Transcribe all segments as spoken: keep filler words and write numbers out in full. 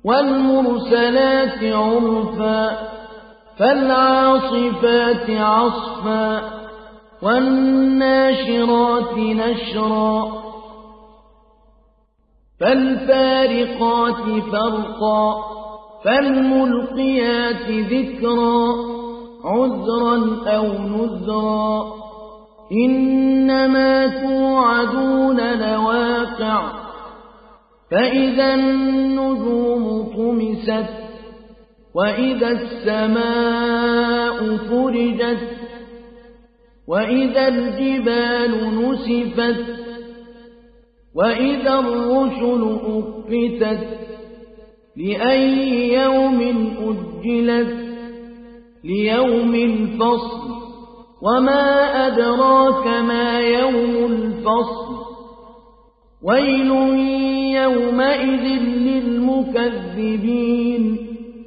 والمرسلات عرفا فالعاصفات عصفا والناشرات نشرا فالفارقات فرقا فالملقيات ذكرا عذرا أو نذرا إنما توعدون لواقع فإذا النجوم طمست وإذا السماء فرجت وإذا الجبال نسفت وإذا الرسل أقتت لأي يوم أجلت ليوم الفصل وما أدراك ما يوم الفصل ويل يومئذ للمكذبين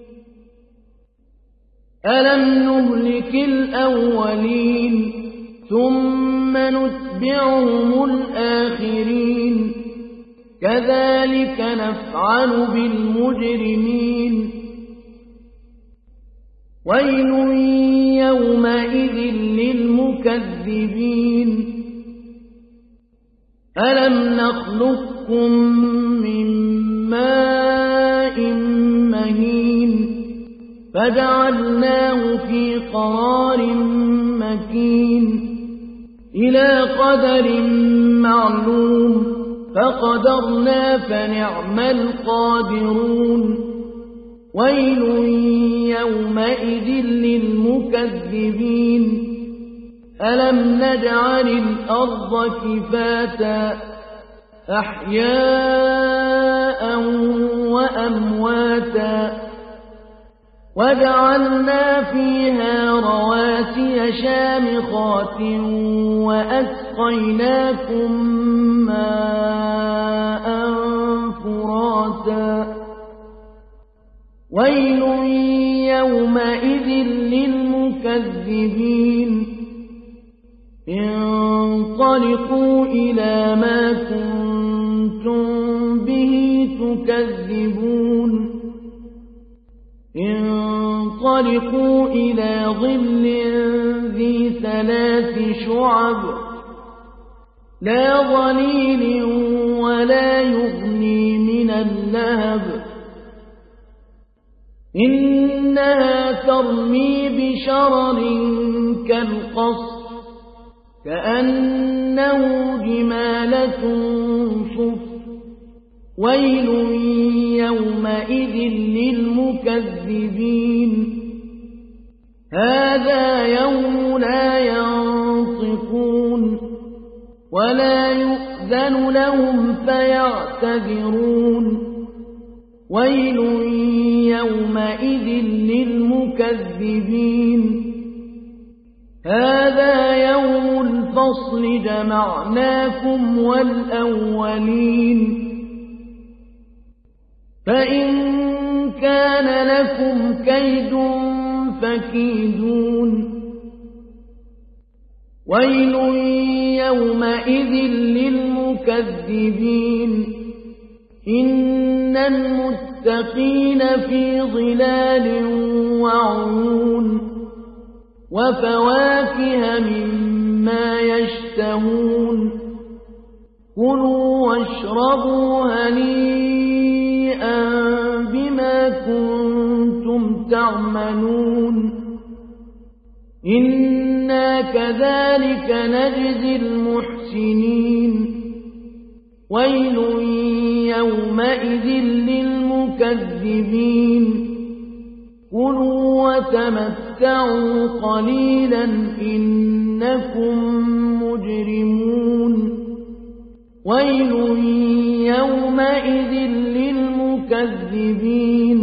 ألم نهلك الأولين ثم نتبعهم الآخرين كذلك نفعل بالمجرمين ويل يومئذ للمكذبين ألم نخلقكم من ماء مهين فجعلناه في قرار مكين إلى قدر معلوم فقدرنا فنعم القادرون ويل يومئذ للمكذبين ألم نجعل الأرض كفاتا أحياء وأمواتا وجعلنا فيها رواسي شامخات وأسقيناكم ماء فراتا ويل يومئذ للمكذبين انطلقوا إلى ما كنتم به تكذبون انطلقوا إلى ظل ذي ثلاث شعب لا ظليل ولا يغني من اللهب إنها ترمي بشرر كالقصر كأنه جمالة صفر ويل يومئذ للمكذبين هذا يوم لا ينطقون ولا يؤذن لهم فيعتذرون ويل يومئذ للمكذبين هذا يوم الفصل جمعناكم والأولين فإن كان لكم كيد فكيدون ويل يومئذ للمكذبين إن المتقين في ظلال وعيون وفواكه مما يشتهون كلوا واشربوا هنيئا بما كنتم تعملون إنا كذلك نجزي المحسنين ويل يومئذ للمكذبين كلوا وتمتعوا قليلا إنكم مجرمون ويل يومئذ للمكذبين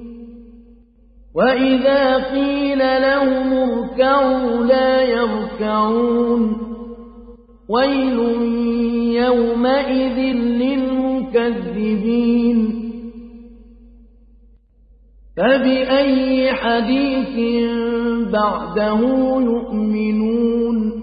وإذا قيل لهم اركعوا لا يركعون ويل يومئذ للمكذبين فبأي حديث بعده يؤمنون